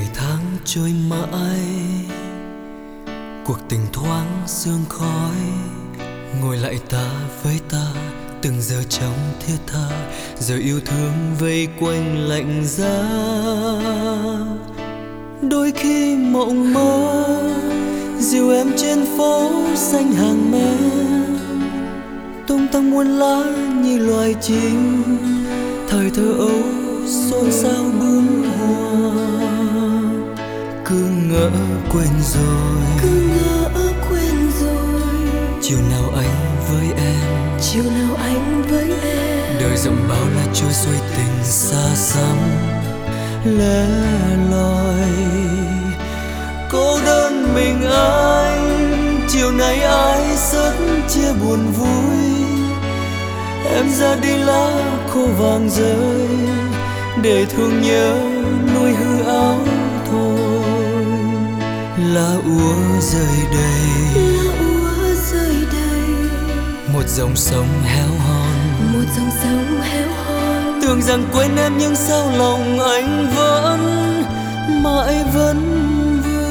Ngày tháng trôi mãi, cuộc tình thoáng sương khói. Ngồi lại ta với ta, từng giờ trong thiết tha, giờ yêu thương vây quanh lạnh giá. Đôi khi mộng mơ dìu em trên phố xanh hàng me, tung tăng muôn lá như loài chim. Thời thơ ấu xôn xao bướm hoa, cứ ngỡ quên rồi, cứ ngỡ quên rồi. chiều nào anh với em, Chiều nào anh với em, đời rộng bao la trôi xuôi tình xa xăm lẻ loi. Cô đơn mình anh, chiều nay ai rất chia buồn vui. Em ra đi lá khô vàng rơi, để thương nhớ nuôi hư áo thôi. Lá úa rơi đầy, lá úa rơi đầy. một dòng sông héo hon, Một dòng sông héo hon. tưởng rằng quên em nhưng sao lòng anh vẫn mãi vẫn vương.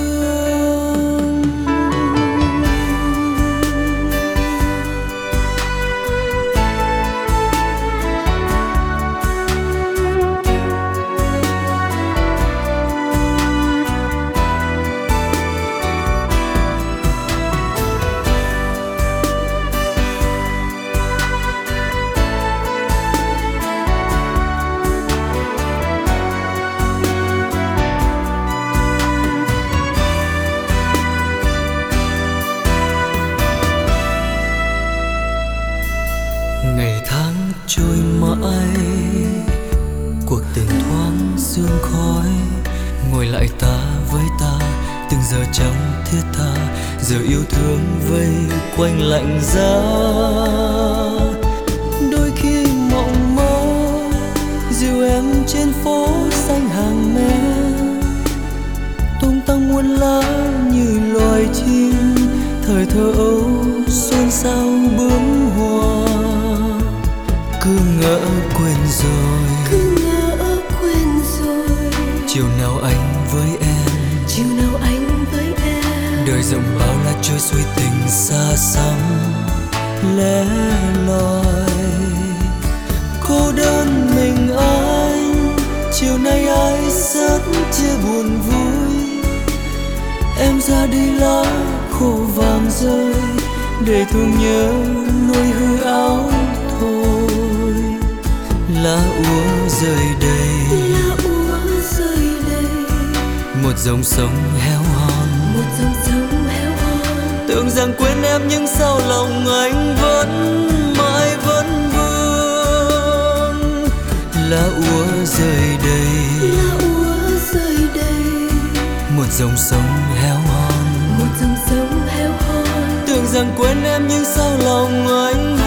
Ngày tháng trôi mãi, cuộc tình thoáng sương khói. Ngồi lại ta với ta, từng giờ trong thiết tha, giờ yêu thương vây quanh lạnh giá. Đôi khi mộng mơ dìu em trên phố xanh hàng me, tung tăng muôn lá như loài chim. Thời thơ ấu xôn xao bướm hoa, cứ ngỡ quên rồi, Cứ ngỡ quên rồi. chiều nào anh với em, Chiều nào anh với em, đời rộng bao la trôi xuôi tình xa xăm lẻ loi. Cô đơn mình anh, chiều nay ai rất chia buồn vui. Em ra đi lá khô vàng rơi, để thương nhớ nuôi hư áo thôi. Lá úa rơi đầy, lá úa rơi đầy. một dòng sông héo hon, Một dòng sông héo hon. tưởng rằng quên em nhưng sao lòng anh vẫn mãi vẫn vương. Lá úa rơi đầy, Lá úa rơi đầy. một dòng sông héo hon, Một dòng sông héo hon. tưởng rằng quên em nhưng sao lòng anh